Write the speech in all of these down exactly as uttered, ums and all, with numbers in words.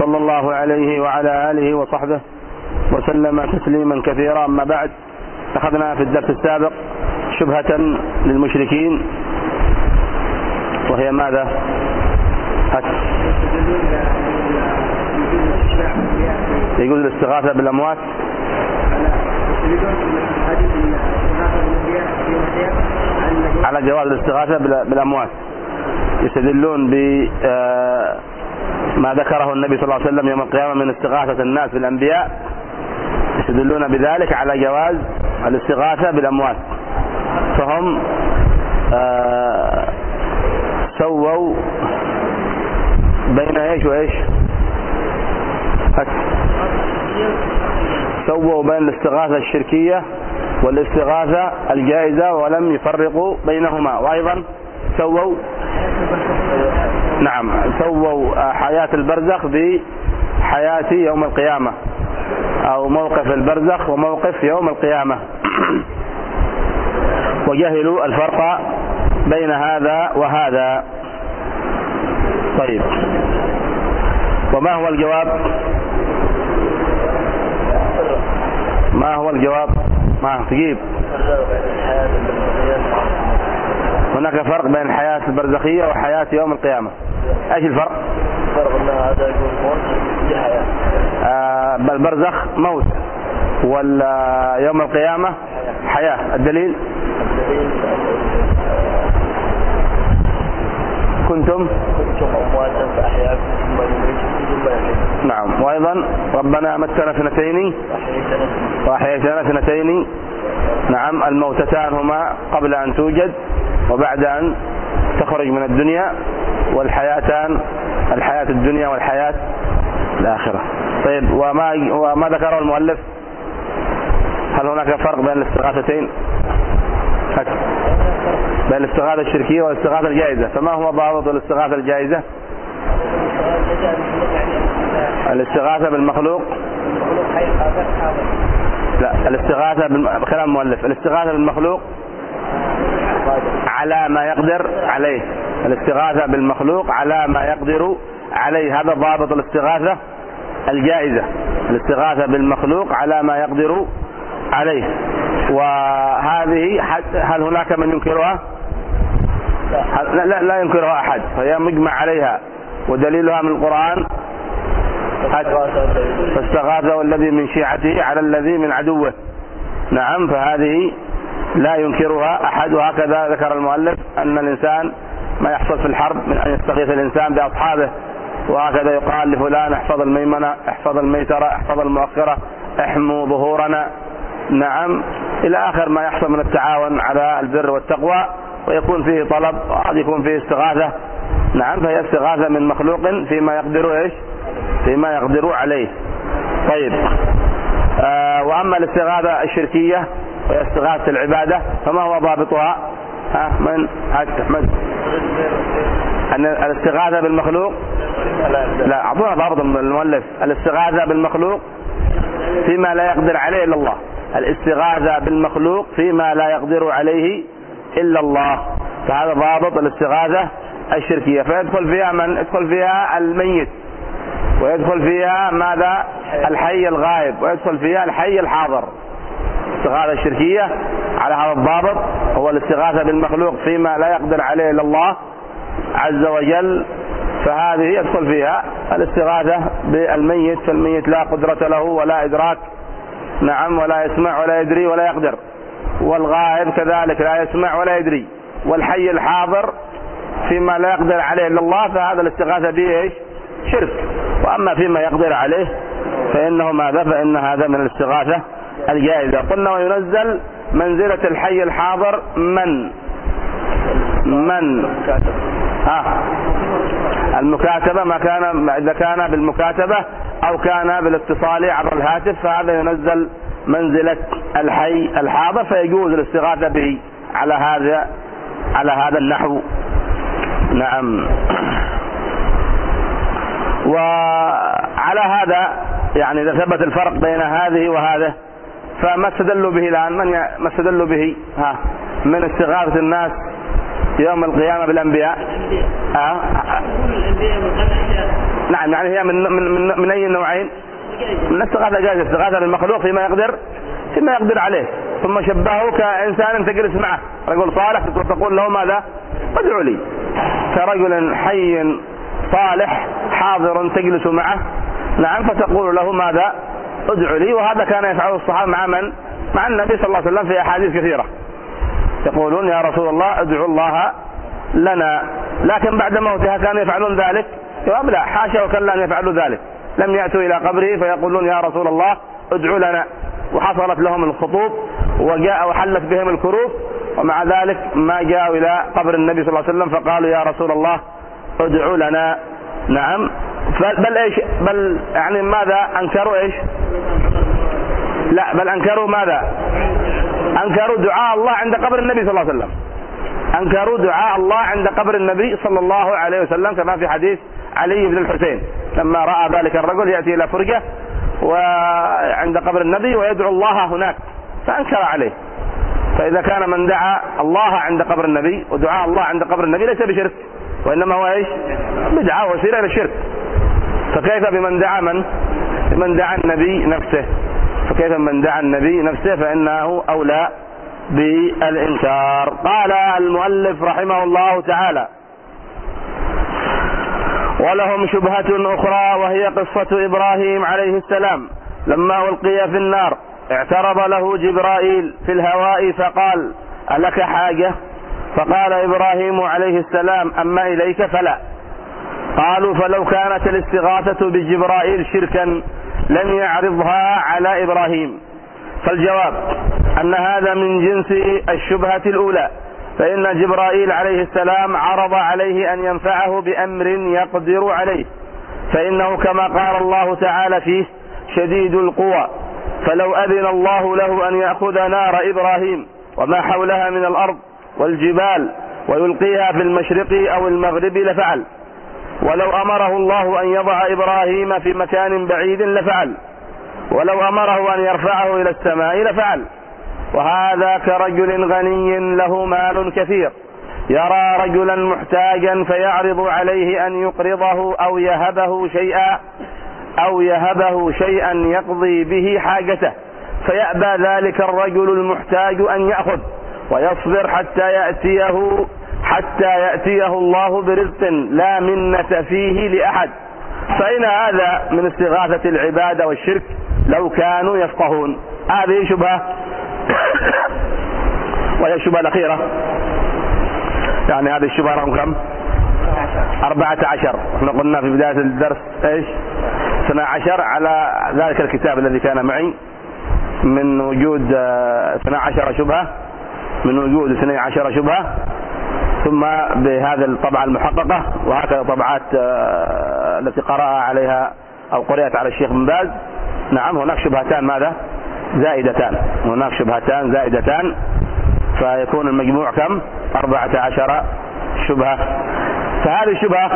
صلى الله عليه وعلى آله وصحبه وسلم تسليما كثيرا. أما بعد، أخذنا في الدرس السابق شبهة للمشركين، وهي ماذا؟ هات. يجوز الاستغاثة بالأموات على جواز الاستغاثة بالأموات. يستدلون بما ذكره النبي صلى الله عليه وسلم يوم القيامة من استغاثة الناس بالأنبياء، يستدلون بذلك على جواز الاستغاثة بالأموات. فهم آه سووا بين ايش وايش؟ سووا بين الاستغاثة الشركية والاستغاثة الجائزة ولم يفرقوا بينهما، وأيضا سووا نعم سووا حياة البرزخ بحياة يوم القيامة، أو موقف البرزخ وموقف يوم القيامة، وجهلوا الفرق بين هذا وهذا. طيب، وما هو الجواب؟ ما هو الجواب؟ ما تجيب. هناك فرق بين الحياة البرزخية وحياة يوم القيامة. ايش الفرق؟ الفرق ان هذا يكون موت دي حياة. آه البرزخ موت، واليوم القيامة حياة. الدليل؟ الدليل كنتم كنتم امواتا فاحياكم ثم يميتكم ثم يحييكم. نعم. وايضا ربنا متنا اثنتين واحييتنا اثنتين. نعم، الموتتان هما قبل ان توجد وبعد ان تخرج من الدنيا، والحياتان الحياة الدنيا والحياة الآخرة. طيب، وما وما ذكره المؤلف؟ هل هناك فرق بين الاستغاثتين؟ بين الاستغاثة الشركية والاستغاثة الجائزة، فما هو ضابط الاستغاثة الجائزة؟ الاستغاثة بالمخلوق. لا، الاستغاثة بكلام المؤلف، الاستغاثة بالمخلوق على ما يقدر عليه. الاستغاثة بالمخلوق على ما يقدر عليه، هذا ضابط الاستغاثة الجائزة. الاستغاثة بالمخلوق على ما يقدر عليه. وهذه هل هناك من ينكرها؟ لا, لا, لا ينكرها أحد، فهي مجمع عليها، ودليلها من القرآن: فاستغاثه الذي من شيعته على الذي من عدوه. نعم، فهذه لا ينكرها أحد. وهكذا ذكر المؤلف أن الإنسان ما يحصل في الحرب من أن يستغيث الإنسان بأصحابه، وهكذا يقال لفلان: احفظ الميمنة، احفظ الميسرة، احفظ المؤخرة، احموا ظهورنا. نعم، إلى آخر ما يحصل من التعاون على البر والتقوى، ويكون فيه طلب وقد يكون فيه استغاثة. نعم، فهي استغاثة من مخلوق فيما يقدر إيش؟ فيما يقدر عليه. طيب، آه وأما الاستغاثة الشركية وهي استغاثة العبادة، فما هو ضابطها؟ ها من أحمد؟ أن الاستغاثة بالمخلوق، لا أعطونا ضابط المؤلف. الاستغاثة بالمخلوق فيما لا يقدر عليه إلا الله. الاستغاثة بالمخلوق فيما لا يقدر عليه إلا الله، فهذا ضابط الاستغاثة الشركية. فيدخل فيها من؟ يدخل فيها الميت، ويدخل فيها ماذا؟ الحي الغائب، ويدخل فيها الحي الحاضر. الاستغاثة الشركية على هذا الضابط هو الاستغاثة بالمخلوق فيما لا يقدر عليه إلا الله عز وجل، فهذه يدخل فيها الاستغاثة بالميت، فالميت لا قدرة له ولا إدراك. نعم، ولا يسمع ولا يدري ولا يقدر. والغائب كذلك لا يسمع ولا يدري. والحي الحاضر فيما لا يقدر عليه إلا الله، فهذا الاستغاثة به إيش؟ شرك. وأما فيما يقدر عليه فإنه ماذا؟ فإن هذا من الاستغاثة الجائزة. قلنا وينزل منزلة الحي الحاضر من من ها المكاتبة، ما كان إذا كان بالمكاتبة أو كان بالاتصال عبر الهاتف، فهذا ينزل منزلة الحي الحاضر، فيجوز الاستغاثة به على هذا على هذا النحو. نعم. وعلى هذا يعني إذا ثبت الفرق بين هذه وهذا، فما استدلوا به الآن؟ من ما استدلوا به؟ ها من استغاثة الناس يوم القيامة بالأنبياء. ها نعم يعني هي من من من, من أي نوعين؟ من استغاثة جائزة، استغاثة بالمخلوق فيما يقدر فيما يقدر عليه، ثم شبهه كإنسان تجلس معه، رجل صالح تقول له ماذا؟ ادعو لي، كرجل حي صالح حاضر تجلس معه، نعم، فتقول له ماذا؟ ادعو لي. وهذا كان يفعله الصحابة مع من؟ مع النبي صلى الله عليه وسلم في أحاديث كثيرة، يقولون يا رسول الله ادعو الله لنا، لكن بعد موتها كانوا يفعلون ذلك؟ جواب لا، حاشا وكلا أن يفعلوا ذلك، لم يأتوا إلى قبره فيقولون يا رسول الله ادعو لنا، وحصلت لهم الخطوب وجاء وحلت بهم الكروب، ومع ذلك ما جاءوا إلى قبر النبي صلى الله عليه وسلم فقالوا يا رسول الله ادعو لنا. نعم، بل ايش بل يعني ماذا انكروا؟ ايش؟ لا، بل انكروا ماذا؟ انكروا دعاء الله عند قبر النبي صلى الله عليه وسلم، انكروا دعاء الله عند قبر النبي صلى الله عليه وسلم، كما في حديث علي بن الحسين لما راى ذلك الرجل ياتي الى فرجه وعند قبر النبي ويدعو الله هناك فانكر عليه. فاذا كان من دعا الله عند قبر النبي ودعاء الله عند قبر النبي ليس بشرك، وانما هو ايش؟ بدعه وسيله الى الشرك، فكيف بمن دعا من؟ بمن دعا النبي نفسه، فكيف من دعا النبي نفسه فانه اولى بالانكار. قال المؤلف رحمه الله تعالى: ولهم شبهة أخرى وهي قصة إبراهيم عليه السلام لما ألقي في النار اعترض له جبرائيل في الهواء فقال: ألك حاجة؟ فقال إبراهيم عليه السلام: أما إليك فلا. قالوا: فلو كانت الاستغاثة بجبرائيل شركا لم يعرضها على إبراهيم. فالجواب أن هذا من جنس الشبهة الأولى، فإن جبرائيل عليه السلام عرض عليه أن ينفعه بأمر يقدر عليه، فإنه كما قال الله تعالى فيه: شديد القوى، فلو أذن الله له أن يأخذ نار إبراهيم وما حولها من الأرض والجبال ويلقيها في المشرق أو المغرب لفعل، ولو أمره الله أن يضع إبراهيم في مكان بعيد لفعل، ولو أمره أن يرفعه إلى السماء لفعل. وهذا كرجل غني له مال كثير يرى رجلا محتاجا فيعرض عليه أن يقرضه أو يهبه شيئا أو يهبه شيئا يقضي به حاجته، فيأبى ذلك الرجل المحتاج أن يأخذ ويصبر حتى يأتيه حتى يأتيه الله برزق لا منة فيه لأحد. فإن هذا من استغاثة العبادة والشرك لو كانوا يفقهون. هذه شبهة وهي الشبهة الأخيرة، يعني هذه الشبهة رقم كم؟ أربعة عشر. احنا قلنا في بداية الدرس ايش؟ اثنا عشر على ذلك الكتاب الذي كان معي، من وجود اثنا عشر شبهة، من وجود اثني عشر شبهة، ثم بهذه الطبعة المحققة، وهكذا طبعات التي قرأها عليها أو قرأت على الشيخ بن باز. نعم، هناك شبهتان ماذا؟ زائدتان، هناك شبهتان زائدتان، فيكون المجموع كم؟ أربعة عشر شبهة. فهذه الشبهة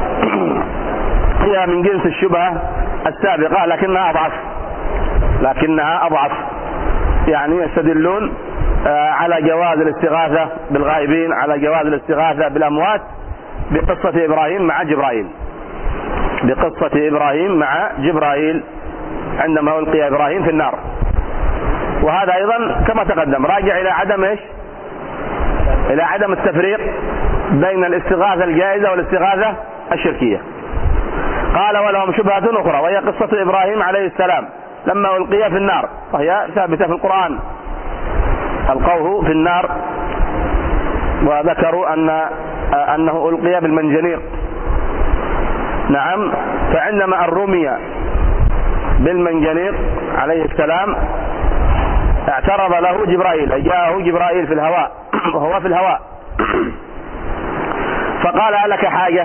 هي من جنس الشبهة السابقة لكنها أضعف، لكنها أضعف يعني يستدلون على جواز الاستغاثة بالغائبين، على جواز الاستغاثة بالأموات بقصة إبراهيم مع جبرائيل، بقصة إبراهيم مع جبرائيل عندما ألقي إبراهيم في النار. وهذا أيضا كما تقدم راجع إلى عدم إيش؟ إلى عدم التفريق بين الاستغاثة الجائزة والاستغاثة الشركية. قال: ولهم شبهة أخرى وهي قصة إبراهيم عليه السلام لما ألقي في النار، وهي ثابتة في القرآن، ألقوه في النار وذكروا أن أنه ألقي بالمنجنيق. نعم، فعندما الرمي بالمنجنيق عليه السلام اعترض له جبرائيل، جاءه جبرائيل في الهواء وهو في الهواء فقال: ألك حاجة؟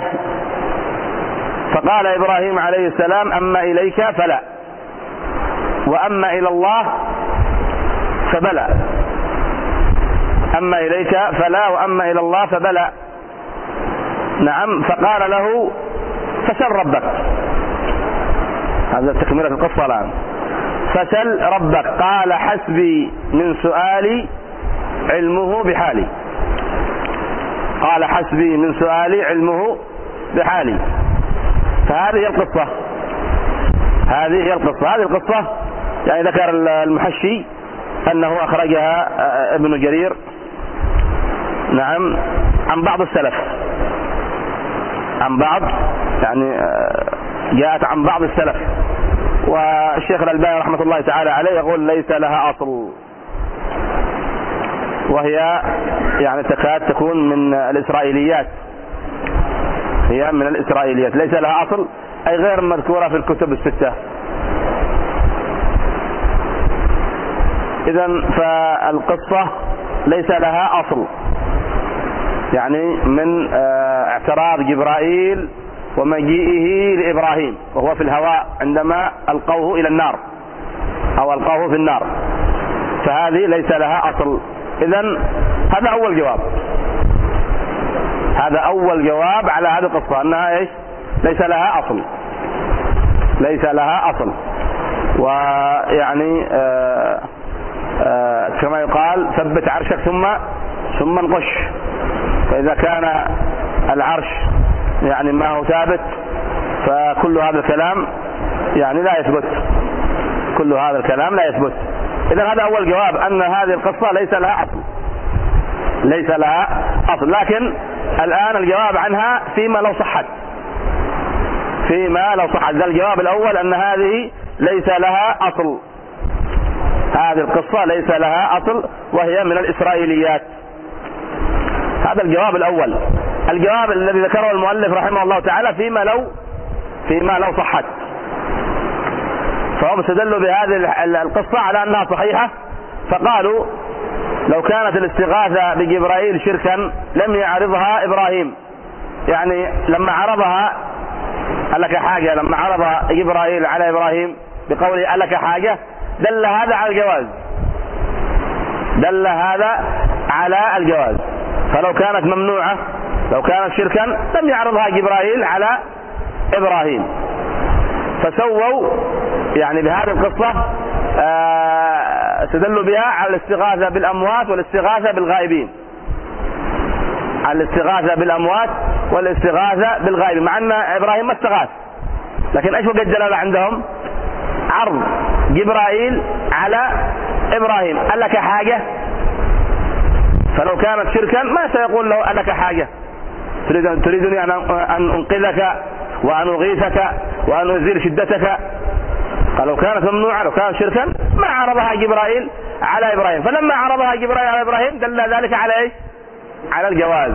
فقال إبراهيم عليه السلام: أما إليك فلا، وأما إلى الله فبلى. أما إليك فلا وأما إلى الله فبلى. نعم، فقال له: فسل ربك. هذا تكملة القصة الآن. فسل ربك. قال: حسبي من سؤالي علمه بحالي. قال: حسبي من سؤالي علمه بحالي. فهذه هي القصة هذه هي القصة هذه القصة يعني ذكر المحشي أنه أخرجها ابن جرير نعم عن بعض السلف عن بعض يعني جاءت عن بعض السلف. والشيخ الألباني رحمة الله تعالى عليه يقول ليس لها أصل، وهي يعني تكاد تكون من الإسرائيليات هي من الإسرائيليات ليس لها أصل أي غير مذكورة في الكتب الستة. إذن فالقصة ليس لها أصل يعني من اعتراض جبرائيل ومجيئه لإبراهيم وهو في الهواء عندما ألقوه إلى النار أو ألقوه في النار، فهذه ليس لها أصل. إذن هذا أول جواب هذا أول جواب على هذه القصة أنها إيش؟ ليس لها أصل ليس لها أصل. ويعني آآ آآ كما يقال ثبت عرشك ثم ثم انقش. فإذا كان العرش يعني ما هو ثابت فكل هذا الكلام يعني لا يثبت كل هذا الكلام لا يثبت. إذا هذا أول جواب أن هذه القصة ليس لها أصل ليس لها أصل. لكن الآن الجواب عنها فيما لو صحت فيما لو صحت ذا الجواب الأول أن هذه ليس لها أصل هذه القصة ليس لها أصل وهي من الإسرائيليات. هذا الجواب الأول. الجواب الذي ذكره المؤلف رحمه الله تعالى فيما لو فيما لو صحت، فهم استدلوا بهذه القصة على أنها صحيحة، فقالوا لو كانت الاستغاثة بجبرائيل شركا لم يعرضها إبراهيم، يعني لما عرضها ألك حاجة لما عرض جبرائيل على إبراهيم بقوله ألك حاجة دل هذا على الجواز دل هذا على الجواز. فلو كانت ممنوعة لو كانت شركا لم يعرضها جبرائيل على إبراهيم. فسووا يعني بهذه القصة استدلوا بها على الاستغاثة بالأموات والاستغاثة بالغائبين على الاستغاثة بالأموات والاستغاثة بالغائبين، مع أن إبراهيم ما استغاث، لكن ايش وجه الدلالة عندهم؟ عرض جبرائيل على إبراهيم ألك حاجة. فلو كانت شركا ما سيقول له ألك حاجة تريدني أن أنقذك وأن أغيثك وأن أزيل شدتك. قالوا كانت ممنوعة لو كانت شركا ما عرضها جبرائيل على إبراهيم، فلما عرضها جبرائيل على إبراهيم دل ذلك على إيش؟ على الجواز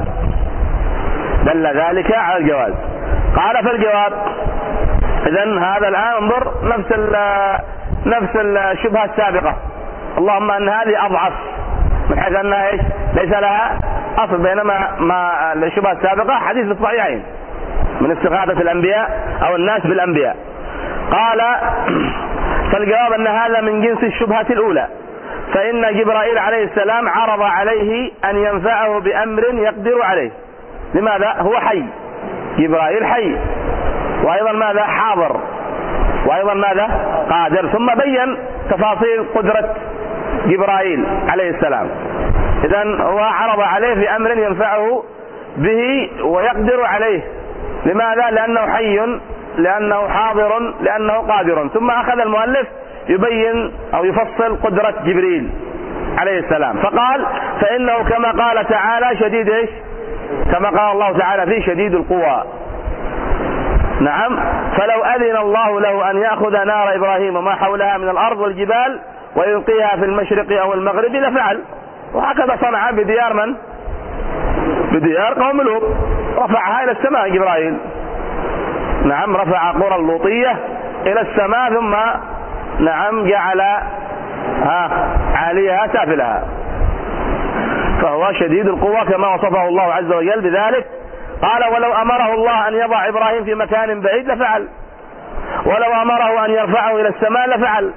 دل ذلك على الجواز. قال في الجواب إذن هذا الآن انظر نفس نفس الشبهة السابقة، اللهم أن هذه أضعف من حيث أنها إيش؟ ليس لها أصل، بينما ما الشبهة السابقة حديث في الصحيحين من استغاثة الأنبياء أو الناس بالأنبياء. قال فالجواب أن هذا من جنس الشبهة الأولى، فإن جبرائيل عليه السلام عرض عليه أن ينفعه بأمر يقدر عليه. لماذا؟ هو حي، جبرائيل حي، وأيضا ماذا؟ حاضر، وأيضا ماذا؟ قادر. ثم بين تفاصيل قدرة جبرائيل عليه السلام. إذن هو عرض عليه بأمر ينفعه به ويقدر عليه. لماذا؟ لأنه حي، لأنه حاضر، لأنه قادر. ثم أخذ المؤلف يبين أو يفصل قدرة جبريل عليه السلام، فقال فإنه كما قال تعالى شديد إيش؟ كما قال الله تعالى فيه شديد القوى. نعم، فلو أذن الله له أن يأخذ نار إبراهيم وما حولها من الأرض والجبال ويلقيها في المشرق أو المغرب لفعل. وهكذا صنع بديار من؟ بديار قوم لوط، رفعها إلى السماء جبرائيل. نعم، رفع قرى اللوطية إلى السماء ثم نعم جعل ها عاليها سافلها، فهو شديد القوى كما وصفه الله عز وجل بذلك. قال ولو أمره الله أن يضع إبراهيم في مكان بعيد لفعل، ولو أمره أن يرفعه إلى السماء لفعل.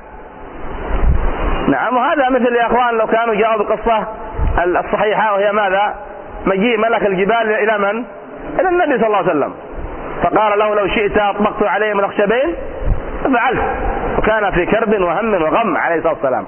نعم، وهذا مثل يا أخوان لو كانوا جاءوا بالقصة الصحيحة وهي ماذا؟ مجيء ملك الجبال إلى من؟ إلى النبي صلى الله عليه وسلم، فقال له لو شئت أطبقت عليهم الأخشبين ففعلت، وكان في كرب وهم وغم عليه الصلاة والسلام.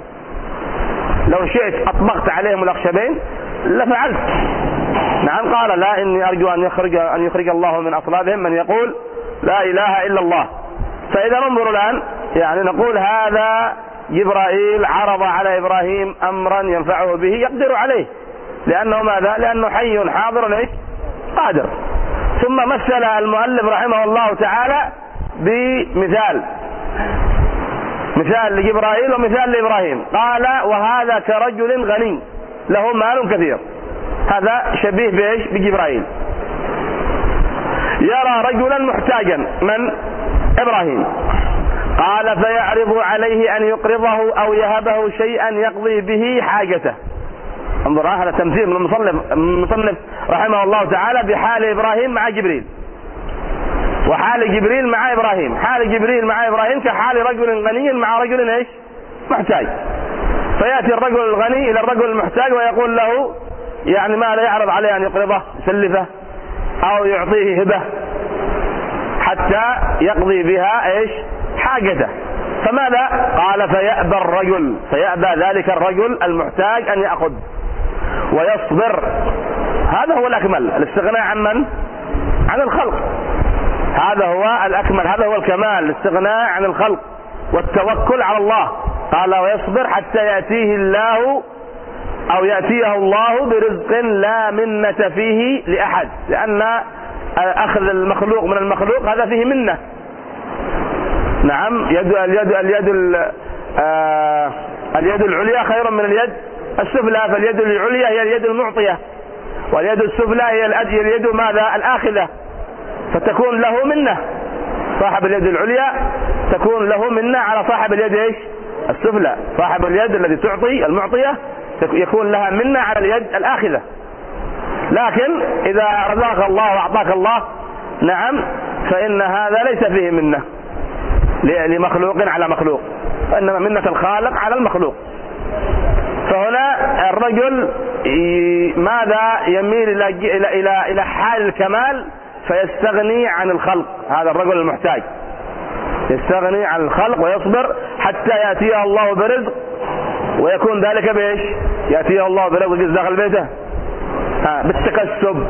لو شئت أطبقت عليهم الأخشبين لفعلت. نعم، قال لا إني أرجو أن يخرج أن يخرج الله من أصلابهم من يقول لا إله إلا الله. فإذا ننظر الآن يعني نقول هذا جبرائيل عرض على إبراهيم أمرا ينفعه به يقدر عليه، لأنه ماذا؟ لأنه حي حاضر إيش؟ قادر. ثم مثل المؤلف رحمه الله تعالى بمثال، مثال لجبرائيل ومثال لإبراهيم. قال وهذا كرجل غني له مال كثير، هذا شبيه بإيش؟ بجبرائيل. يرى رجلا محتاجا، من؟ إبراهيم. قال فيعرض عليه أن يقرضه أو يهبه شيئا يقضي به حاجته. انظر هذا تمثيل من المصنف المصنف رحمه الله تعالى بحال إبراهيم مع جبريل، وحال جبريل مع إبراهيم. حال جبريل مع إبراهيم كحال رجل غني مع رجل إيش؟ محتاج. فيأتي الرجل الغني إلى الرجل المحتاج ويقول له يعني ما لا يعرض عليه أن يقرضه، يسلفه أو يعطيه هبة حتى يقضي بها إيش؟ حاجته. فماذا؟ قال فيأبى الرجل، فيأبى ذلك الرجل المحتاج أن يأخذ ويصبر. هذا هو الأكمل، الاستغناء عن من؟ عن الخلق. هذا هو الأكمل، هذا هو الكمال، الاستغناء عن الخلق والتوكل على الله. قال ويصبر حتى يأتيه الله أو يأتيه الله برزق لا منة فيه لأحد، لأن أخذ المخلوق من المخلوق هذا فيه منة. نعم، يد اليد اليد آه اليد العليا خير من اليد السفلى، فاليد العليا هي اليد المعطية، واليد السفلى هي اليد ماذا؟ الآخذة. فتكون له منة، صاحب اليد العليا تكون له منة على صاحب اليد ايش؟ السفلى. صاحب اليد الذي تعطي المعطية يكون لها منة على اليد الآخذة. لكن إذا رزقك الله وأعطاك الله نعم فإن هذا ليس فيه منة لمخلوق على مخلوق، وإنما منة الخالق على المخلوق. فهنا الرجل ماذا؟ يميل إلى إلى إلى إلى حال الكمال فيستغني عن الخلق. هذا الرجل المحتاج يستغني عن الخلق ويصبر حتى يأتيه الله برزق، ويكون ذلك بإيش؟ يأتيه الله برزق داخل بيته بالتكسب.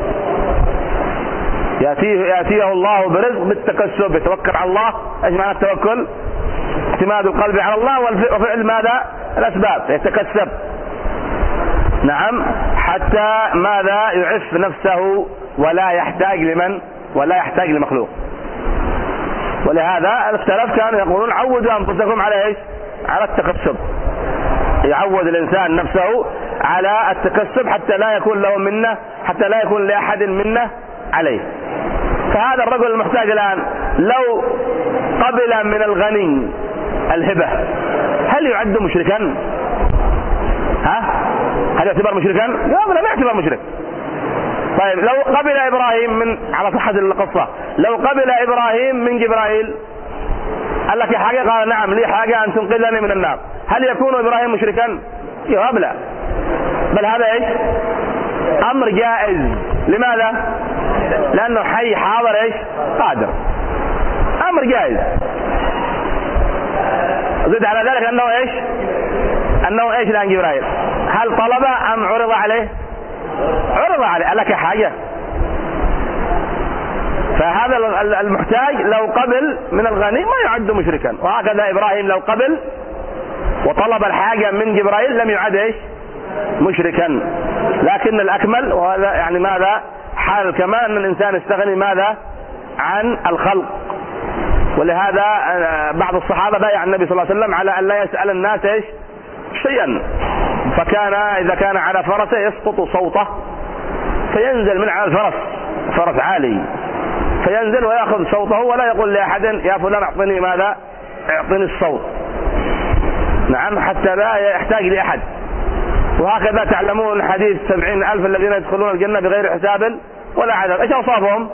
يأتيه يأتيه الله برزق بالتكسب، يتوكل على الله. ايش معنى التوكل؟ اعتماد القلب على الله وفعل ماذا؟ الأسباب، يتكسب. نعم، حتى ماذا؟ يعف نفسه ولا يحتاج لمن؟ ولا يحتاج لمخلوق. ولهذا السلف كانوا يقولون عودوا أنفسكم على ايش؟ على التكسب. يعود الإنسان نفسه على التكسب حتى لا يكون له منة، حتى لا يكون لأحد منة عليه. فهذا الرجل المحتاج الآن لو قبل من الغني الهبة هل يعد مشركا؟ ها؟ هل يعتبر مشركا؟ لا، لا يعتبر مشرك. طيب لو قبل إبراهيم من، على صحة القصة، لو قبل إبراهيم من جبرائيل قال لك حاجة، قال نعم لي حاجة أن تنقذني من النار، هل يكون إبراهيم مشركا؟ جواب لا، بل هذا ايش؟ أمر جائز. لماذا؟ لأنه حي حاضر ايش؟ قادر. أمر جائز. زد على ذلك أنه ايش؟ أنه ايش الآن جبرائيل؟ هل طلب أم عرض عليه؟ عرض عليه. قال لك حاجة. فهذا المحتاج لو قبل من الغني ما يعد مشركا، وهكذا إبراهيم لو قبل وطلب الحاجة من جبرائيل لم يعد ايش؟ مشركا. لكن الأكمل وهذا يعني ماذا؟ حال الكمال أن الإنسان يستغني ماذا؟ عن الخلق. ولهذا بعض الصحابة بايع النبي صلى الله عليه وسلم على أن لا يسأل الناس ايش؟ شيئا. فكان إذا كان على فرسه يسقط صوته فينزل من على الفرس، فرس عالي، فينزل ويأخذ صوته ولا يقول لأحد يا فلان أعطني ماذا؟ اعطني الصوت. نعم، حتى لا يحتاج لأحد. وهكذا تعلمون حديث سبعين ألف الذين يدخلون الجنة بغير حساب ولا عذاب. ايش أوصافهم؟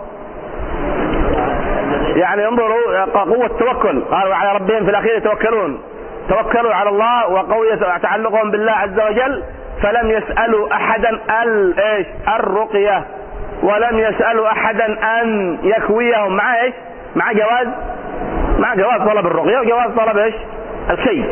يعني انظروا قوة التوكل، قالوا على ربهم في الأخير يتوكلون، توكلوا على الله وقوية تعلقهم بالله عز وجل، فلم يسألوا أحدا ال ايش؟ الرقية، ولم يسألوا أحدا أن يكويهم. مع ايش؟ مع جواز مع جواز طلب الرقية وجواز طلب ايش؟ الكي،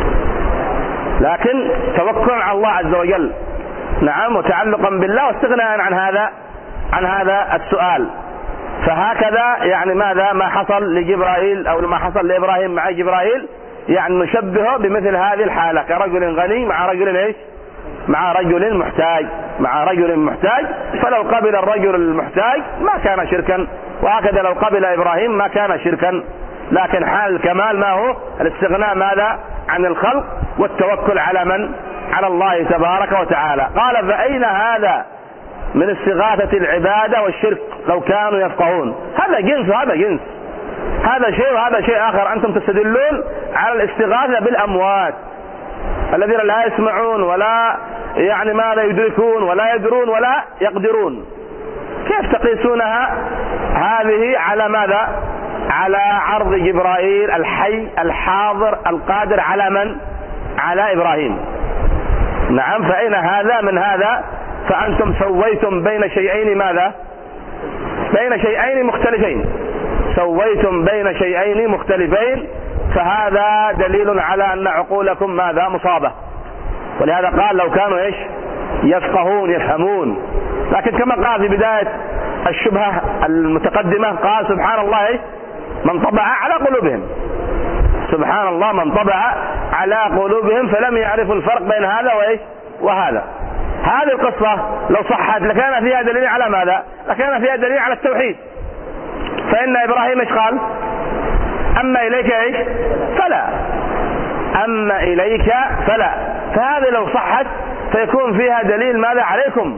لكن توكل على الله عز وجل. نعم، وتعلقا بالله واستغناء عن هذا عن هذا السؤال. فهكذا يعني ماذا ما حصل لجبرائيل أو ما حصل لإبراهيم مع جبرائيل، يعني نشبهه بمثل هذه الحالة كرجل غني مع رجل ايش؟ مع رجل محتاج، مع رجل محتاج. فلو قبل الرجل المحتاج ما كان شركا، وهكذا لو قبل إبراهيم ما كان شركا. لكن حال الكمال ما هو؟ الاستغناء ماذا؟ عن الخلق والتوكل على من؟ على الله تبارك وتعالى. قال فأين هذا من استغاثة العبادة والشرك لو كانوا يفقهون؟ هذا جنس وهذا جنس، هذا شيء وهذا شيء آخر. أنتم تستدلون على الاستغاثة بالأموات الذين لا يسمعون ولا يعني ماذا يدركون ولا يدرون ولا يقدرون. كيف تقيسونها هذه على ماذا؟ على عرض جبرائيل الحي الحاضر القادر على من؟ على إبراهيم. نعم. فأين هذا من هذا؟ فأنتم سويتم بين شيئين ماذا؟ بين شيئين مختلفين، سويتم بين شيئين مختلفين، فهذا دليل على أن عقولكم ماذا؟ مصابة. ولهذا قال لو كانوا ايش؟ يفقهون يفهمون. لكن كما قال في بداية الشبهة المتقدمة قال سبحان الله ايش؟ من طبع على قلوبهم، سبحان الله من طبع على قلوبهم فلم يعرفوا الفرق بين هذا وايش؟ وهذا. هذه القصة لو صحت لكان فيها دليل على ماذا؟ لكان فيها دليل على التوحيد. فإن إبراهيم ايش قال؟ أما إليك ايش؟ فلا، أما إليك فلا. فهذه لو صحت فيكون فيها دليل ماذا؟ عليكم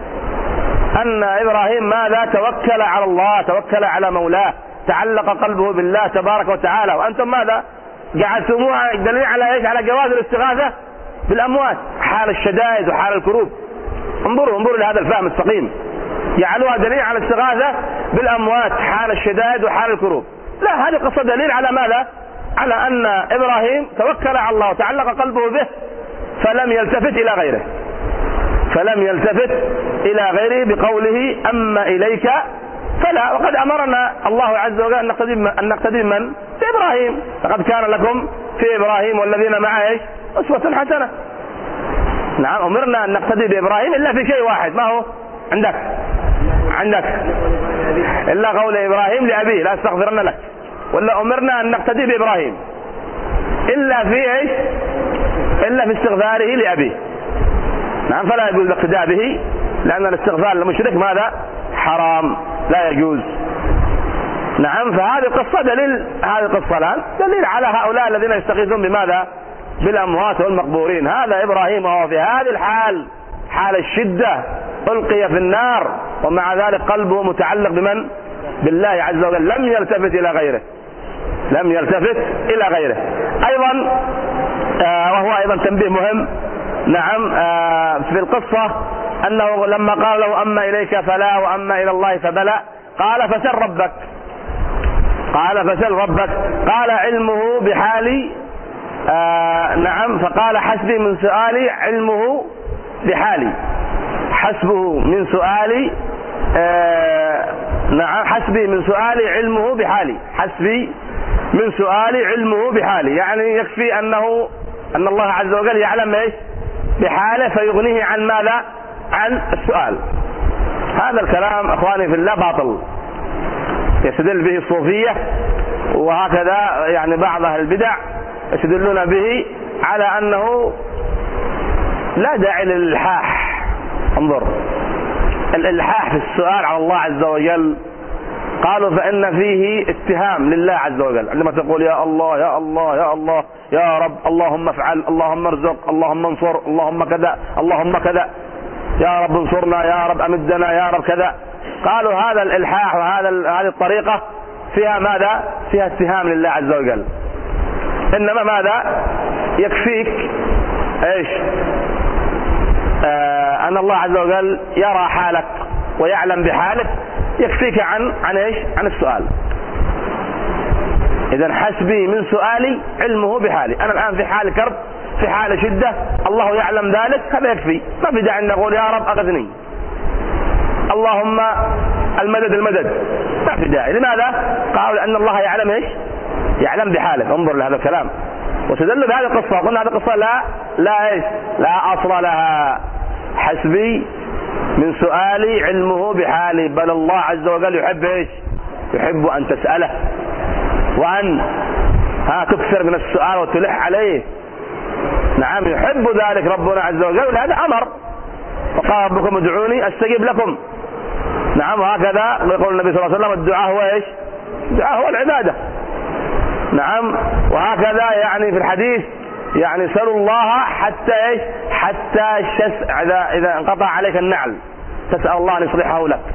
أن إبراهيم ماذا؟ توكل على الله، توكل على مولاه، تعلق قلبه بالله تبارك وتعالى. وأنتم ماذا؟ جعلتموها دليل على ايش؟ على جواز الاستغاثة بالأموات حال الشدائد وحال الكروب. انظروا انظروا لهذا الفهم السقيم، جعلوها دليل على الاستغاثة بالأموات حال الشدائد وحال الكروب. لا، هذه قصة دليل على ماذا؟ على أن إبراهيم توكل على الله وتعلق قلبه به فلم يلتفت إلى غيره، فلم يلتفت إلى غيره بقوله أما إليك فلا. وقد أمرنا الله عز وجل أن نقتدي أن نقتدي من؟ في إبراهيم. لقد كان لكم في إبراهيم والذين معه ايش؟ أسوة حسنة. نعم، أمرنا أن نقتدي بإبراهيم إلا في شيء واحد، ما هو؟ عندك عندك إلا قول إبراهيم لأبيه لا استغفرن لك. ولا أمرنا أن نقتدي بإبراهيم إلا في ايش؟ إلا في استغفاره لأبيه. نعم، فلا يجوز الاقتداء به لأن الاستغفار للمشرك ماذا؟ حرام، لا يجوز. نعم. فهذه القصة دليل، هذه القصة الآن دليل على هؤلاء الذين يستغيثون بماذا؟ بالأموات والمقبورين. هذا إبراهيم وهو في هذه الحال، حال الشدة، ألقي في النار ومع ذلك قلبه متعلق بمن؟ بالله عز وجل، لم يلتفت إلى غيره، لم يلتفت إلى غيره. أيضا آه وهو أيضا تنبيه مهم. نعم. آه في القصة أنه لما قال له أما إليك فلا وأما إلى الله فبلا، قال فسل ربك، قال فسل ربك، قال علمه بحالي. آه نعم. فقال حسبي من سؤالي علمه بحالي، حسبه من سؤالي آه نعم حسبي من سؤالي علمه بحالي، حسبي من سؤالي علمه بحالي. يعني يكفي أنه أن الله عز وجل يعلم ايش؟ بحاله فيغنيه عن ماذا؟ عن السؤال. هذا الكلام أخواني في الله باطل يستدل به الصوفية، وهكذا يعني بعض أهل البدع يستدلون به على أنه لا داعي للإلحاح. انظر، الإلحاح في السؤال على الله عز وجل قالوا فإن فيه اتهام لله عز وجل. عندما تقول يا الله يا الله يا الله يا رب اللهم افعل اللهم ارزق اللهم انصر اللهم كذا اللهم كذا يا رب انصرنا يا رب امدنا يا رب كذا، قالوا هذا الإلحاح وهذا هذه الطريقة فيها ماذا؟ فيها اتهام لله عز وجل. إنما ماذا؟ يكفيك ايش؟ آه أن الله عز وجل يرى حالك ويعلم بحالك، يكفيك عن عن ايش؟ عن السؤال. إذا حسبي من سؤالي علمه بحالي. أنا الآن في حال كرب، في حال شدة، الله يعلم ذلك، هذا يكفي، ما في داعي أن نقول يا رب أغثني اللهم المدد المدد، ما في داعي. لماذا؟ قالوا لأن الله يعلم ايش؟ يعلم بحالك. انظر لهذا الكلام. وتدل بهذه القصة، قلنا هذه القصة لا لا ايش؟ لا أصل لها. حسبي من سؤالي علمه بحالي، بل الله عز وجل يحب ايش؟ يحب أن تسأله وأن ها تكثر من السؤال وتلح عليه. نعم يحب ذلك ربنا عز وجل، هذا أمر، وقال ربكم ادعوني أستجب لكم. نعم وهكذا يقول النبي صلى الله عليه وسلم الدعاء هو إيش؟ الدعاء هو العبادة. نعم وهكذا يعني في الحديث يعني سلوا الله حتى إيش؟ حتى الشس إذا إذا انقطع عليك النعل تسأل الله أن يصلحه لك،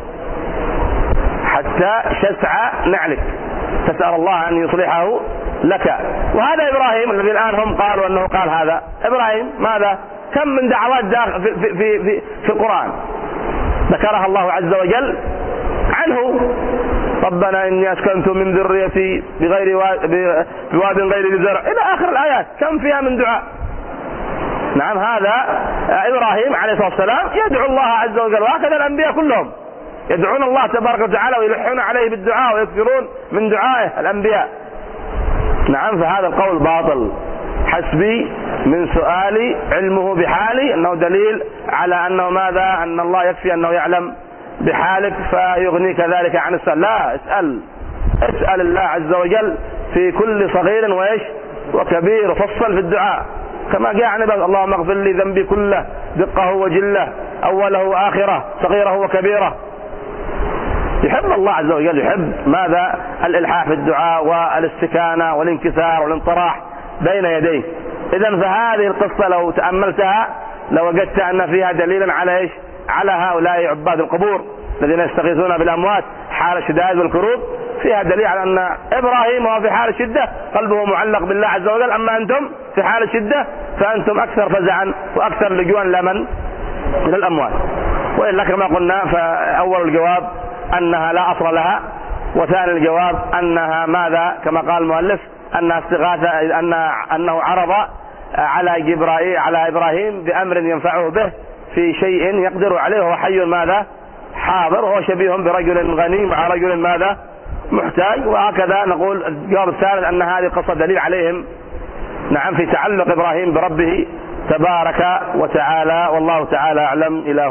حتى شسع نعلك تسأل الله أن يصلحه لك. وهذا إبراهيم الذي الآن هم قالوا أنه قال هذا إبراهيم ماذا؟ كم من دعوات داخل في, في, في, في, في القرآن ذكرها الله عز وجل عنه. ربنا إني أسكنت من ذريتي بغير بواد غير ذي زرع إلى آخر الآيات، كم فيها من دعاء. نعم هذا إبراهيم عليه الصلاة والسلام يدعو الله عز وجل، وهكذا الأنبياء كلهم يدعون الله تبارك وتعالى ويلحون عليه بالدعاء ويكثرون من دعائه الأنبياء. نعم فهذا القول باطل. حسبي من سؤالي علمه بحالي أنه دليل على أنه ماذا؟ أن الله يكفي أنه يعلم بحالك فيغنيك ذلك عن السؤال. لا، اسأل اسأل الله عز وجل في كل صغير وإيش وكبير، فصل في الدعاء كما جاء عن اللهم اغفر لي ذنبي كله دقه وجله أوله وآخره صغيره وكبيره. يحب الله عز وجل، يحب ماذا؟ الإلحاح في الدعاء والاستكانة والانكسار والانطراح بين يديه. إذن فهذه القصة لو تأملتها لوجدت أن فيها دليلا على إيش؟ على هؤلاء عباد القبور الذين يستغيثون بالأموات حال الشدائد والكروب، فيها دليل على أن إبراهيم وهو في حال الشدة قلبه معلق بالله عز وجل، أما أنتم في حال الشدة فأنتم أكثر فزعا وأكثر لجوءا لمن؟ إلى الأموات. وإلا كما قلنا فأول الجواب أنها لا أصل لها، وثاني الجواب أنها ماذا؟ كما قال المؤلف أنها استغاثة، أن أنه عرض على جبرائيل على إبراهيم بأمر ينفعه به في شيء يقدر عليه وهو حي ماذا؟ حاضر، وهو شبيه برجل غني مع رجل ماذا؟ محتاج. وهكذا نقول الجواب الثالث أن هذه القصة دليل عليهم نعم في تعلق إبراهيم بربه تبارك وتعالى، والله تعالى أعلم. إلى